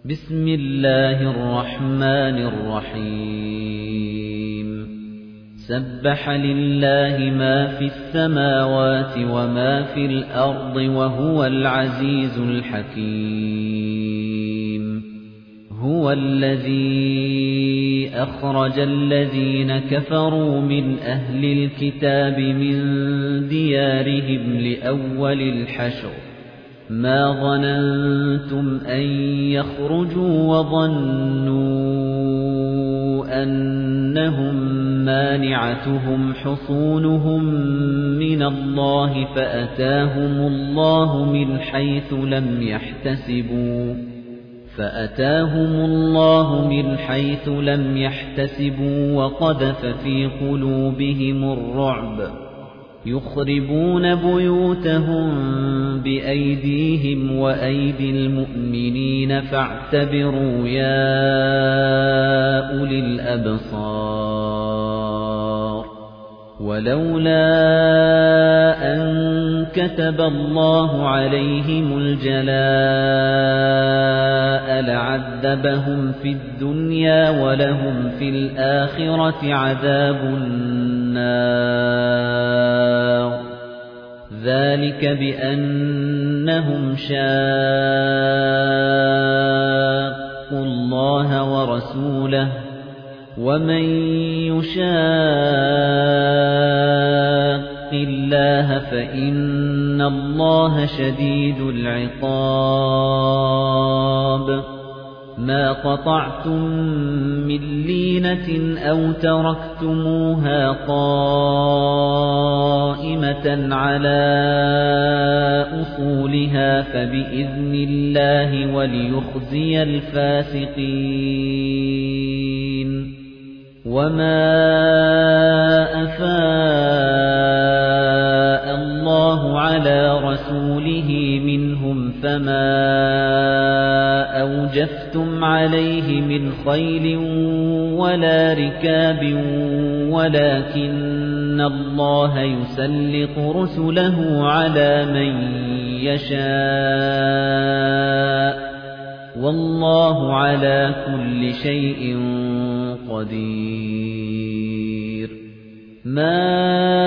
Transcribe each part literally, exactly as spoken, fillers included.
بسم الله الرحمن الرحيم سبح لله ما في السماوات وما في الأرض وهو العزيز الحكيم هو الذي أخرج الذين كفروا من أهل الكتاب من ديارهم لأول الحشر ما ظننتم أن يخرجوا وظنوا أنهم مانعتهم حصونهم من الله فأتاهم الله من حيث لم يحتسبوا فأتاهم الله من حيث لم يحتسبوا وقذف في قلوبهم الرعب يخربون بيوتهم بأيديهم وأيدي المؤمنين فاعتبروا يا أولي الأبصار ولولا أن كتب الله عليهم الجلاء لعذبهم في الدنيا ولهم في الآخرة عذاب النار ذلك بأنهم شاقوا الله ورسوله ومن يشاق الله فإن الله شديد العقاب ما قطعتم من لينة أو تركتموها قائمة على أصولها فبإذن الله وليخزي الفاسقين وما أفاء الله على رسوله منهم فما أوجفتم عليه من خيل ولا ركاب ولكن الله يسلط رسله على من يشاء والله على كل شيء قدير ما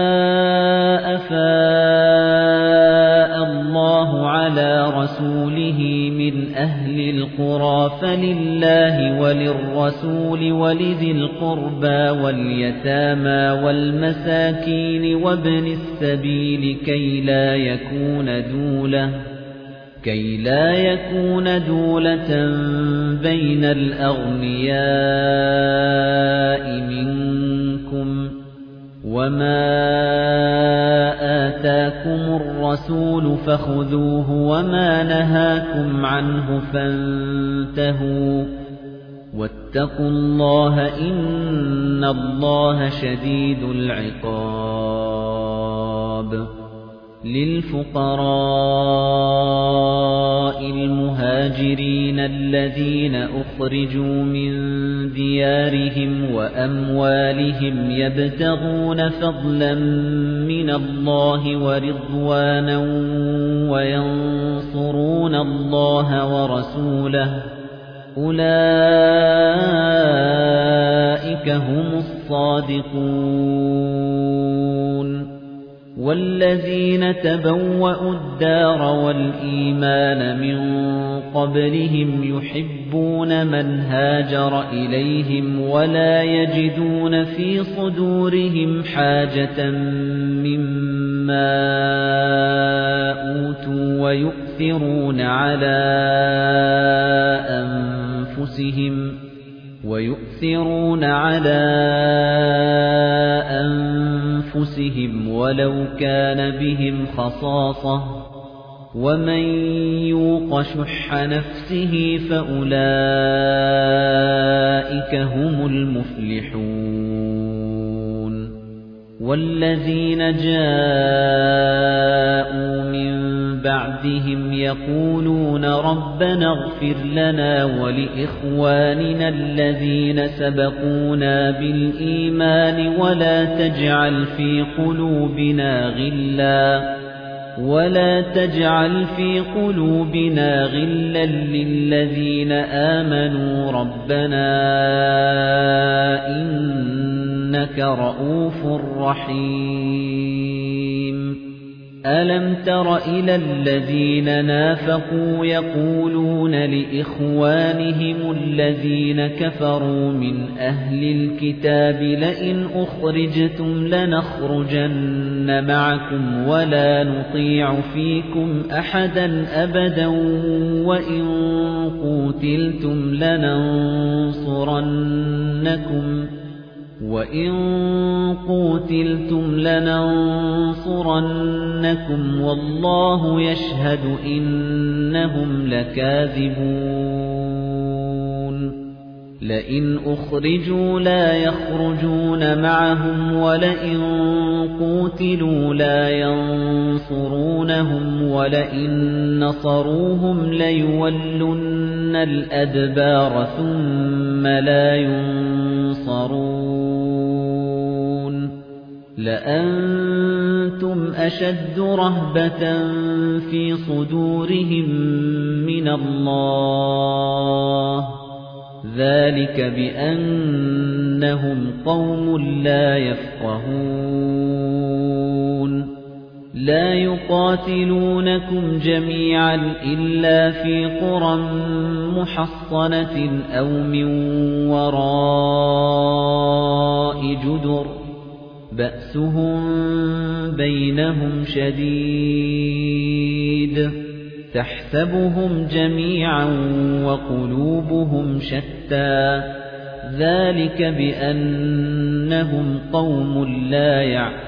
أفاء الله على رسوله من أهل القرى فلله وللرسول ولذي القربى واليتامى والمساكين وابن السبيل كي لا يكون دولة كي لا يكون دولة بين الأغنياء منكم وما آتاكم الرسول فخذوه وما نهاكم عنه فانتهوا واتقوا الله إن الله شديد العقاب للفقراء المهاجرين الذين أخرجوا من ديارهم وأموالهم يبتغون فضلا من الله ورضوانا وينصرون الله ورسوله أولئك هم الصادقون والذين تبوأوا الدار والإيمان من قبلهم يحبون من هاجر إليهم ولا يجدون في صدورهم حاجة مما أوتوا ويؤثرون على أنفسهم ويؤثرون على أنفسهم ولو كان بهم خصاصة ومن يوق شح نفسه فأولئك هم المفلحون والذين جاءوا من بعدهم يقولون ربنا اغفر لنا ولإخواننا الذين سبقونا بالإيمان ولا تجعل في قلوبنا غلا ولا تجعل في قلوبنا غلا للذين آمنوا ربنا إنك رؤوف رحيم ألم تر إلى الذين نافقوا يقولون لإخوانهم الذين كفروا من أهل الكتاب لئن أخرجتم لنخرجن معكم ولا نطيع فيكم أحدا أبدا وإن قوتلتم لننصرنكم وَإِن قُوتِلْتُمْ لَنَنصُرَنَّكُمْ وَاللَّهُ يَشْهَدُ إِنَّهُمْ لَكَاذِبُونَ لَئِنْ أُخْرِجُوا لَا يَخْرُجُونَ مَعَهُمْ وَلَئِن قُوتِلُوا لَا يَنصُرُونَهُمْ وَلَئِن نَّصَرُوهُمْ لَيُوَلُّنَّ الْأَدْبَارَ ثُمَّ لَا يُنصَرُونَ لأنتم أشد رهبة في صدورهم من الله ذلك بأنهم قوم لا يفقهون لا يقاتلونكم جميعا إلا في قرى محصنة أو من وراء جدر بأسهم بينهم شديد تحسبهم جميعا وقلوبهم شتى ذلك بأنهم قوم لا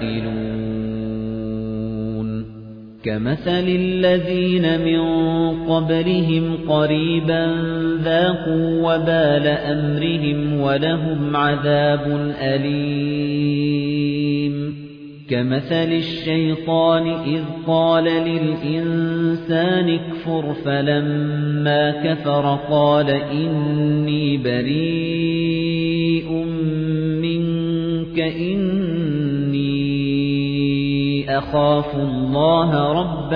يعقلون كمثل الذين من قبلهم قريبا ذاقوا وبال أمرهم ولهم عذاب أليم كمثل الشيطان إذ قال للإنسان اكفر فلما كفر قال إني بريء منك إني أخاف الله رب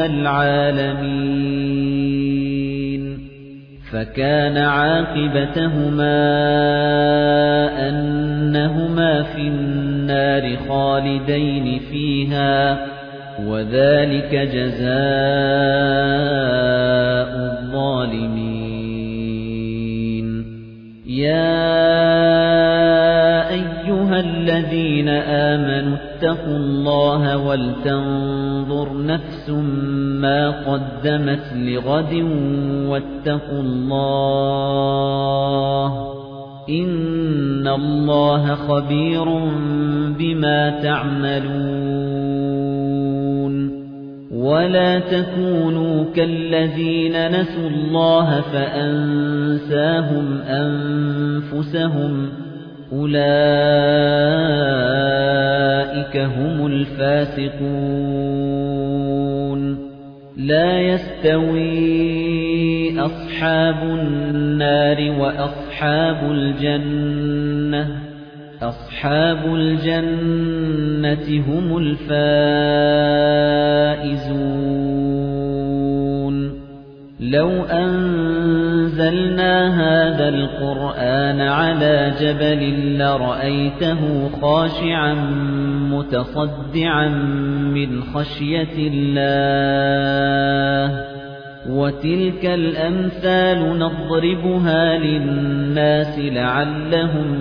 العالمين فكان عاقبتهما أنهما في النار خالدين فيها وذلك جزاء الظالمين يا أيها الذين آمنوا اتقوا الله ولتنظر نفس ما قدمت لغد واتقوا الله إن الله خبير بما تعملون ولا تكونوا كالذين نسوا الله فأنساهم أنفسهم أولئك هم الفاسقون لا يستوي أصحاب النار وأصحاب الجنة أصحاب الجنة هم الفائزون لو أنزلنا هذا القرآن على جبل لرأيته خاشعا متصدعا من خشية الله وتلك الأمثال نضربها للناس لعلهم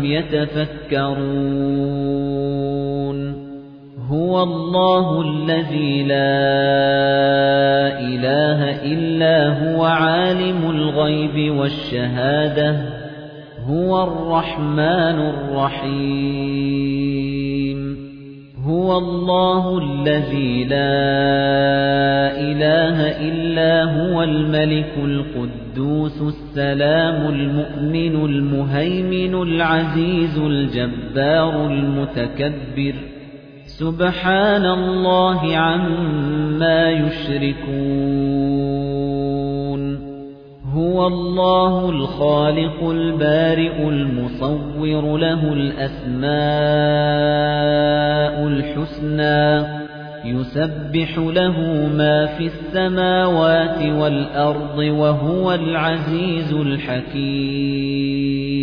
يتفكرون هو الله الذي لا إله إلا هو عالم الغيب والشهادة هو الرحمن الرحيم هو الله الذي لا إله إلا هو الملك القدوس السلام المؤمن المهيمن العزيز الجبار المتكبر سبحان الله عما يشركون هو الله الخالق البارئ المصور له الأسماء الحسنى يُسَبِّحُ لَهُ مَا فِي السَّمَاوَاتِ وَالْأَرْضِ وَهُوَ الْعَزِيزُ الْحَكِيمُ